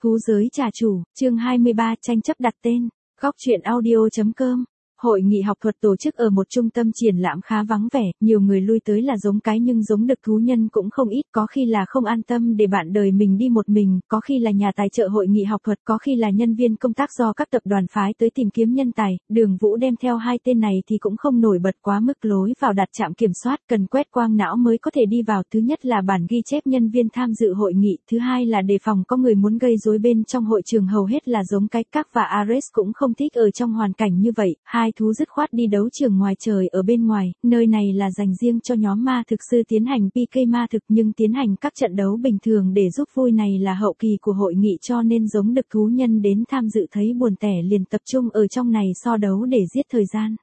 Thú giới trà chủ, chương 23 tranh chấp đặt tên, góc truyện audio.com. Hội nghị học thuật tổ chức ở một trung tâm triển lãm khá vắng vẻ, nhiều người lui tới là giống cái nhưng giống đực thú nhân cũng không ít, có khi là không an tâm để bạn đời mình đi một mình, có khi là nhà tài trợ hội nghị học thuật, có khi là nhân viên công tác do các tập đoàn phái tới tìm kiếm nhân tài. Đường Vũ đem theo hai tên này thì cũng không nổi bật quá mức, lối vào đặt trạm kiểm soát, cần quét quang não mới có thể đi vào. Thứ nhất là bản ghi chép nhân viên tham dự hội nghị, thứ hai là đề phòng có người muốn gây rối bên trong hội trường. Hầu hết là giống cái, Các và Ares cũng không thích ở trong hoàn cảnh như vậy, hai thú dứt khoát đi đấu trường ngoài trời ở bên ngoài, nơi này là dành riêng cho nhóm ma thực sư tiến hành PK ma thực, nhưng tiến hành các trận đấu bình thường để giúp vui này là hậu kỳ của hội nghị, cho nên giống đực thú nhân đến tham dự thấy buồn tẻ liền tập trung ở trong này so đấu để giết thời gian.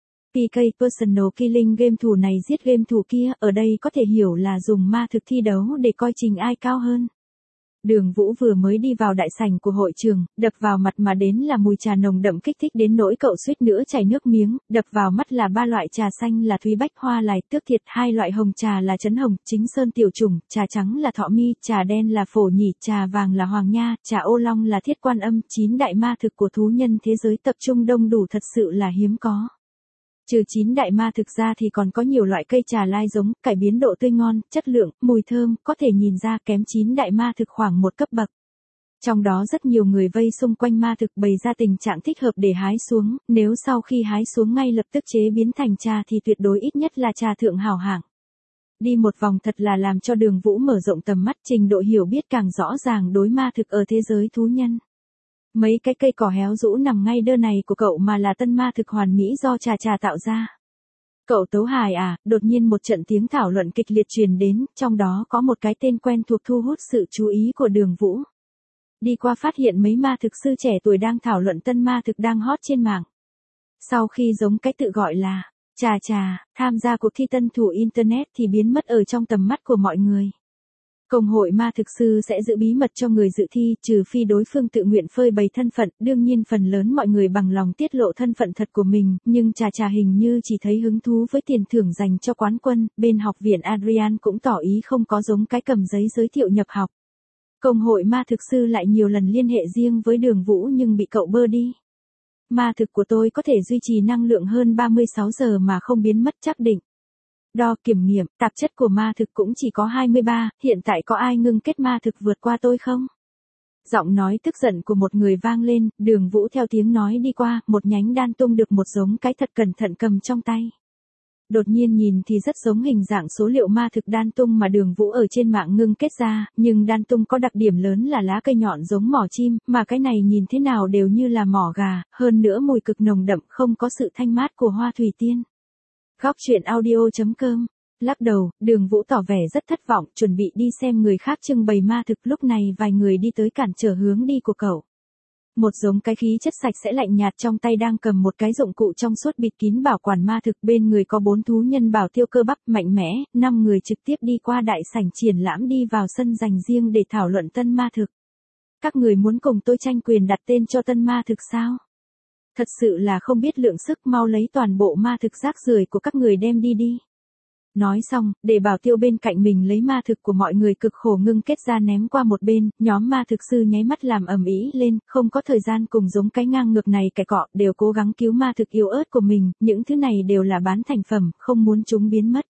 PK Personal Killing Game, thủ này giết game thủ kia, ở đây có thể hiểu là dùng ma thực thi đấu để coi trình ai cao hơn. Đường Vũ vừa mới đi vào đại sảnh của hội trường, đập vào mặt mà đến là mùi trà nồng đậm kích thích đến nỗi cậu suýt nữa chảy nước miếng. Đập vào mắt là ba loại trà xanh là Thúy Bách Hoa Lài Tước Thiệt, hai loại hồng trà là Trấn Hồng, Chính Sơn Tiểu Trùng, trà trắng là Thọ Mi, trà đen là Phổ Nhỉ, trà vàng là Hoàng Nha, trà ô long là Thiết Quan Âm. 9 đại ma thực của thú nhân thế giới tập trung đông đủ thật sự là hiếm có. Trừ 9 đại ma thực ra thì còn có nhiều loại cây trà lai giống, cải biến độ tươi ngon, chất lượng, mùi thơm, có thể nhìn ra kém 9 đại ma thực khoảng một cấp bậc. Trong đó rất nhiều người vây xung quanh ma thực bày ra tình trạng thích hợp để hái xuống, nếu sau khi hái xuống ngay lập tức chế biến thành trà thì tuyệt đối ít nhất là trà thượng hảo hạng. Đi một vòng thật là làm cho Đường Vũ mở rộng tầm mắt, trình độ hiểu biết càng rõ ràng đối ma thực ở thế giới thú nhân. Mấy cái cây cỏ héo rũ nằm ngay đơ này của cậu mà là tân ma thực hoàn mỹ do trà tạo ra. Cậu Tấu Hài à, đột nhiên một trận tiếng thảo luận kịch liệt truyền đến, trong đó có một cái tên quen thuộc thu hút sự chú ý của Đường Vũ. Đi qua phát hiện mấy ma thực sư trẻ tuổi đang thảo luận tân ma thực đang hot trên mạng. Sau khi giống cái tự gọi là trà tham gia cuộc thi tân thủ Internet thì biến mất ở trong tầm mắt của mọi người. Công hội ma thực sư sẽ giữ bí mật cho người dự thi, trừ phi đối phương tự nguyện phơi bày thân phận, đương nhiên phần lớn mọi người bằng lòng tiết lộ thân phận thật của mình, nhưng trà hình như chỉ thấy hứng thú với tiền thưởng dành cho quán quân. Bên học viện Adrian cũng tỏ ý không có giống cái cầm giấy giới thiệu nhập học. Công hội ma thực sư lại nhiều lần liên hệ riêng với Đường Vũ nhưng bị cậu bơ đi. Ma thực của tôi có thể duy trì năng lượng hơn 36 giờ mà không biến mất chắc định. Đo kiểm nghiệm, tạp chất của ma thực cũng chỉ có 23, hiện tại có ai ngưng kết ma thực vượt qua tôi không? Giọng nói tức giận của một người vang lên, Đường Vũ theo tiếng nói đi qua, một nhánh đan tung được một giống cái thật cẩn thận cầm trong tay. Đột nhiên nhìn thì rất giống hình dạng số liệu ma thực đan tung mà Đường Vũ ở trên mạng ngưng kết ra, nhưng đan tung có đặc điểm lớn là lá cây nhọn giống mỏ chim, mà cái này nhìn thế nào đều như là mỏ gà, hơn nữa mùi cực nồng đậm, không có sự thanh mát của hoa thủy tiên. Góc truyện audio.com. Lắc đầu, Đường Vũ tỏ vẻ rất thất vọng, chuẩn bị đi xem người khác trưng bày ma thực, lúc này vài người đi tới cản trở hướng đi của cậu. Một giống cái khí chất sạch sẽ lạnh nhạt trong tay đang cầm một cái dụng cụ trong suốt bịt kín bảo quản ma thực, bên người có 4 thú nhân bảo tiêu cơ bắp mạnh mẽ, 5 người trực tiếp đi qua đại sảnh triển lãm đi vào sân dành riêng để thảo luận tân ma thực. Các người muốn cùng tôi tranh quyền đặt tên cho tân ma thực sao? Thật sự là không biết lượng sức, mau lấy toàn bộ ma thực rác rưởi của các người đem đi. Nói xong, để bảo tiêu bên cạnh mình lấy ma thực của mọi người cực khổ ngưng kết ra ném qua một bên, nhóm ma thực sư nháy mắt làm ầm ĩ lên, không có thời gian cùng giống cái ngang ngược này cãi cọ, đều cố gắng cứu ma thực yếu ớt của mình, những thứ này đều là bán thành phẩm, không muốn chúng biến mất.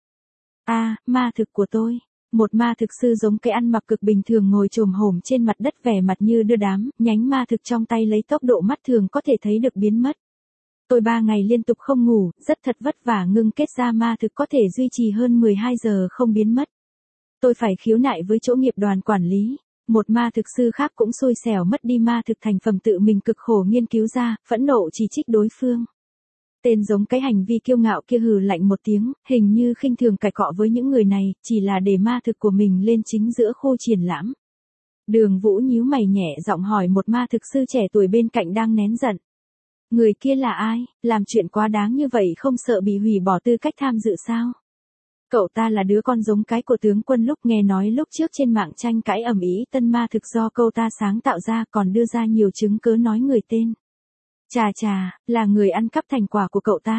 Ma thực của tôi. Một ma thực sư giống cái ăn mặc cực bình thường ngồi chồm hổm trên mặt đất vẻ mặt như đưa đám, nhánh ma thực trong tay lấy tốc độ mắt thường có thể thấy được biến mất. Tôi 3 ngày liên tục không ngủ, rất thật vất vả ngưng kết ra ma thực có thể duy trì hơn 12 giờ không biến mất. Tôi phải khiếu nại với chỗ nghiệp đoàn quản lý. Một ma thực sư khác cũng xui xẻo mất đi ma thực thành phẩm tự mình cực khổ nghiên cứu ra, phẫn nộ chỉ trích đối phương. Tên giống cái hành vi kiêu ngạo kia hừ lạnh một tiếng, hình như khinh thường cãi cọ với những người này, chỉ là để ma thực của mình lên chính giữa khu triển lãm. Đường Vũ nhíu mày nhẹ giọng hỏi một ma thực sư trẻ tuổi bên cạnh đang nén giận. Người kia là ai, làm chuyện quá đáng như vậy không sợ bị hủy bỏ tư cách tham dự sao? Cậu ta là đứa con giống cái của tướng quân lúc nghe nói lúc trước trên mạng tranh cãi ầm ĩ tân ma thực do cậu ta sáng tạo ra, còn đưa ra nhiều chứng cớ nói người tên. Là người ăn cắp thành quả của cậu ta.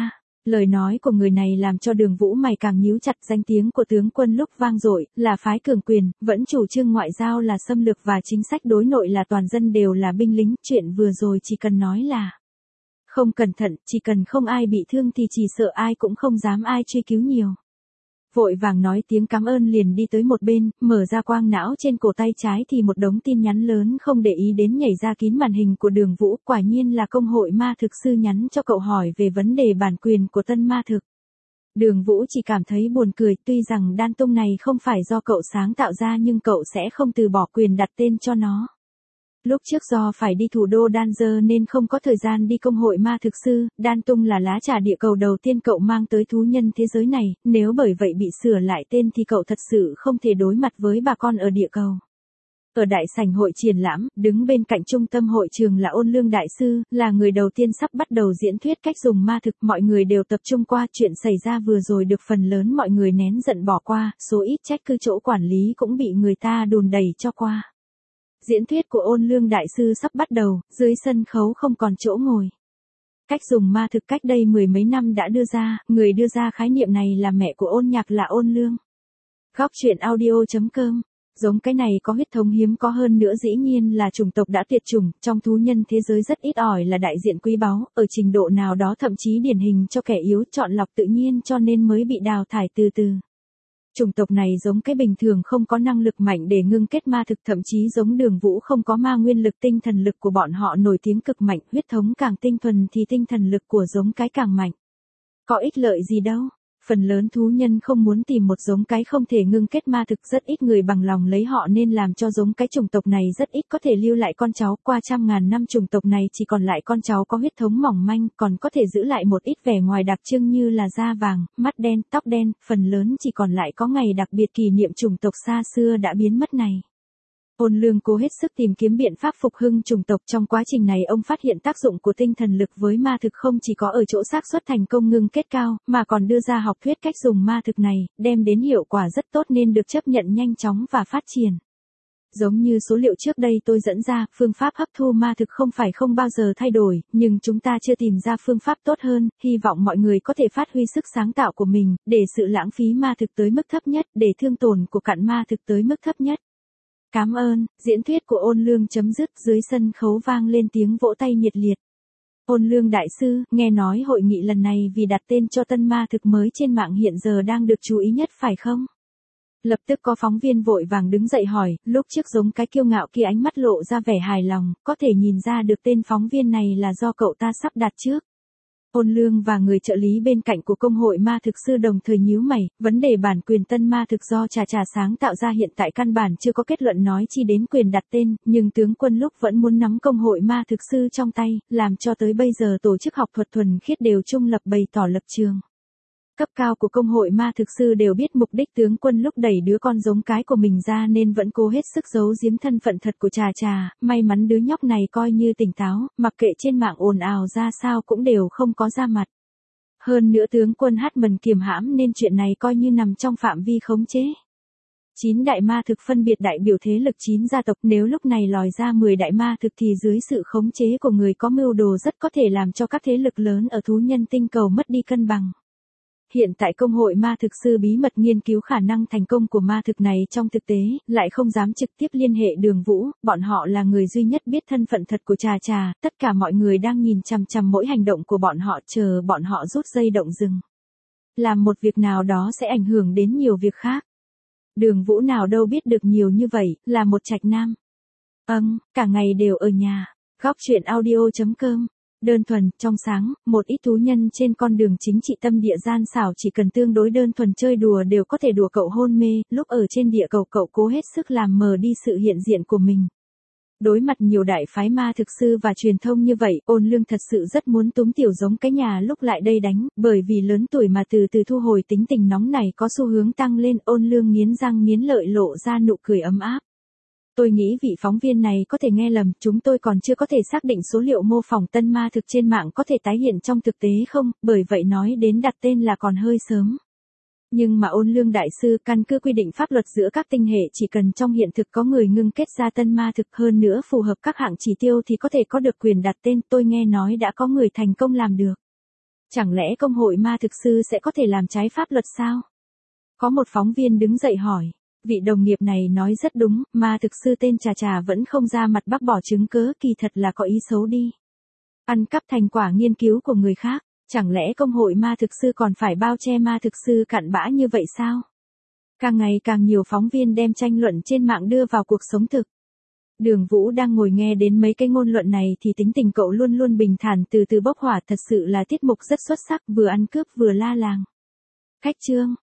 Lời nói của người này làm cho Đường Vũ mày càng nhíu chặt, danh tiếng của tướng quân lúc vang dội, là phái cường quyền, vẫn chủ trương ngoại giao là xâm lược và chính sách đối nội là toàn dân đều là binh lính, chuyện vừa rồi chỉ cần nói là không cẩn thận, chỉ cần không ai bị thương thì chỉ sợ ai cũng không dám ai truy cứu nhiều. Vội vàng nói tiếng cảm ơn liền đi tới một bên, mở ra quang não trên cổ tay trái thì một đống tin nhắn lớn không để ý đến nhảy ra kín màn hình của Đường Vũ, quả nhiên là công hội ma thực sư nhắn cho cậu hỏi về vấn đề bản quyền của tân ma thực. Đường Vũ chỉ cảm thấy buồn cười, tuy rằng đan tung này không phải do cậu sáng tạo ra nhưng cậu sẽ không từ bỏ quyền đặt tên cho nó. Lúc trước do phải đi thủ đô Đan Dơ nên không có thời gian đi công hội ma thực sư, Đan Tung là lá trà địa cầu đầu tiên cậu mang tới thú nhân thế giới này, nếu bởi vậy bị sửa lại tên thì cậu thật sự không thể đối mặt với bà con ở địa cầu. Ở đại sảnh hội triển lãm, đứng bên cạnh trung tâm hội trường là Ôn Lương Đại Sư, là người đầu tiên sắp bắt đầu diễn thuyết cách dùng ma thực, mọi người đều tập trung qua chuyện xảy ra vừa rồi được phần lớn mọi người nén giận bỏ qua, số ít trách cứ chỗ quản lý cũng bị người ta đùn đẩy cho qua. Diễn thuyết của Ôn Lương Đại Sư sắp bắt đầu, dưới sân khấu không còn chỗ ngồi. Cách dùng ma thực cách đây mười mấy năm đã đưa ra, người đưa ra khái niệm này là mẹ của Ôn Nhạc là Ôn Lương. Góc truyện audio.com. Giống cái này có huyết thống hiếm có hơn nữa dĩ nhiên là chủng tộc đã tuyệt chủng, trong thú nhân thế giới rất ít ỏi là đại diện quý báu, ở trình độ nào đó thậm chí điển hình cho kẻ yếu, chọn lọc tự nhiên cho nên mới bị đào thải từ từ. Chủng tộc này giống cái bình thường không có năng lực mạnh để ngưng kết ma thực, thậm chí giống Đường Vũ không có ma nguyên lực, tinh thần lực của bọn họ nổi tiếng cực mạnh, huyết thống càng tinh thuần thì tinh thần lực của giống cái càng mạnh. Có ích lợi gì đâu, phần lớn thú nhân không muốn tìm một giống cái không thể ngưng kết ma thực, rất ít người bằng lòng lấy họ nên làm cho giống cái chủng tộc này rất ít có thể lưu lại con cháu, qua trăm ngàn năm chủng tộc này chỉ còn lại con cháu có huyết thống mỏng manh, còn có thể giữ lại một ít vẻ ngoài đặc trưng như là da vàng, mắt đen, tóc đen, phần lớn chỉ còn lại có ngày đặc biệt kỷ niệm chủng tộc xa xưa đã biến mất này. Ôn Lương cố hết sức tìm kiếm biện pháp phục hưng chủng tộc, trong quá trình này ông phát hiện tác dụng của tinh thần lực với ma thực không chỉ có ở chỗ xác suất thành công ngưng kết cao, mà còn đưa ra học thuyết cách dùng ma thực này, đem đến hiệu quả rất tốt nên được chấp nhận nhanh chóng và phát triển. Giống như số liệu trước đây tôi dẫn ra, phương pháp hấp thu ma thực không phải không bao giờ thay đổi, nhưng chúng ta chưa tìm ra phương pháp tốt hơn, hy vọng mọi người có thể phát huy sức sáng tạo của mình, để sự lãng phí ma thực tới mức thấp nhất, để thương tổn của cặn ma thực tới mức thấp nhất. Cảm ơn, diễn thuyết của Ôn Lương chấm dứt, dưới sân khấu vang lên tiếng vỗ tay nhiệt liệt. Ôn Lương Đại Sư, nghe nói hội nghị lần này vì đặt tên cho tân ma thực mới trên mạng hiện giờ đang được chú ý nhất phải không? Lập tức có phóng viên vội vàng đứng dậy hỏi, lúc trước giống cái kiêu ngạo kia ánh mắt lộ ra vẻ hài lòng, có thể nhìn ra được tên phóng viên này là do cậu ta sắp đặt trước. Ôn Lương và người trợ lý bên cạnh của công hội ma thực sư đồng thời nhíu mày, vấn đề bản quyền tân ma thực do Trà Trà sáng tạo ra hiện tại căn bản chưa có kết luận nói chi đến quyền đặt tên, nhưng tướng quân lúc vẫn muốn nắm công hội ma thực sư trong tay, làm cho tới bây giờ tổ chức học thuật thuần khiết đều trung lập bày tỏ lập trường. Cấp cao của công hội ma thực sư đều biết mục đích tướng quân lúc đẩy đứa con giống cái của mình ra nên vẫn cố hết sức giấu giếm thân phận thật của Trà Trà, may mắn đứa nhóc này coi như tỉnh táo, mặc kệ trên mạng ồn ào ra sao cũng đều không có ra mặt. Hơn nữa tướng quân Hatman kiềm hãm nên chuyện này coi như nằm trong phạm vi khống chế. 9 đại ma thực phân biệt đại biểu thế lực 9 gia tộc, nếu lúc này lòi ra 10 đại ma thực thì dưới sự khống chế của người có mưu đồ rất có thể làm cho các thế lực lớn ở thú nhân tinh cầu mất đi cân bằng. Hiện tại công hội ma thực sư bí mật nghiên cứu khả năng thành công của ma thực này trong thực tế, lại không dám trực tiếp liên hệ Đường Vũ, bọn họ là người duy nhất biết thân phận thật của Trà Trà, tất cả mọi người đang nhìn chằm chằm mỗi hành động của bọn họ, chờ bọn họ rút dây động rừng. Làm một việc nào đó sẽ ảnh hưởng đến nhiều việc khác. Đường Vũ nào đâu biết được nhiều như vậy, là một trạch nam. Cả ngày đều ở nhà. Góc truyện audio.com. Đơn thuần, trong sáng, một ít thú nhân trên con đường chính trị tâm địa gian xảo chỉ cần tương đối đơn thuần chơi đùa đều có thể đùa cậu hôn mê, lúc ở trên địa cầu cậu cố hết sức làm mờ đi sự hiện diện của mình. Đối mặt nhiều đại phái ma thực sư và truyền thông như vậy, Ôn Lương thật sự rất muốn túm tiểu giống cái nhà lúc lại đây đánh, bởi vì lớn tuổi mà từ từ thu hồi tính tình nóng này có xu hướng tăng lên. Ôn Lương nghiến răng nghiến lợi lộ ra nụ cười ấm áp. Tôi nghĩ vị phóng viên này có thể nghe lầm, chúng tôi còn chưa có thể xác định số liệu mô phỏng tân ma thực trên mạng có thể tái hiện trong thực tế không, bởi vậy nói đến đặt tên là còn hơi sớm. Nhưng mà Ôn Lương Đại Sư căn cứ quy định pháp luật giữa các tinh hệ chỉ cần trong hiện thực có người ngưng kết ra tân ma thực hơn nữa phù hợp các hạng chỉ tiêu thì có thể có được quyền đặt tên, tôi nghe nói đã có người thành công làm được. Chẳng lẽ công hội ma thực sư sẽ có thể làm trái pháp luật sao? Có một phóng viên đứng dậy hỏi. Vị đồng nghiệp này nói rất đúng, ma thực sư tên Trà Trà vẫn không ra mặt bác bỏ chứng cớ, kỳ thật là có ý xấu đi. Ăn cắp thành quả nghiên cứu của người khác, chẳng lẽ công hội ma thực sư còn phải bao che ma thực sư cặn bã như vậy sao? Càng ngày càng nhiều phóng viên đem tranh luận trên mạng đưa vào cuộc sống thực. Đường Vũ đang ngồi nghe đến mấy cái ngôn luận này thì tính tình cậu luôn luôn bình thản từ từ bốc hỏa, thật sự là tiết mục rất xuất sắc, vừa ăn cướp vừa la làng. Khách trương,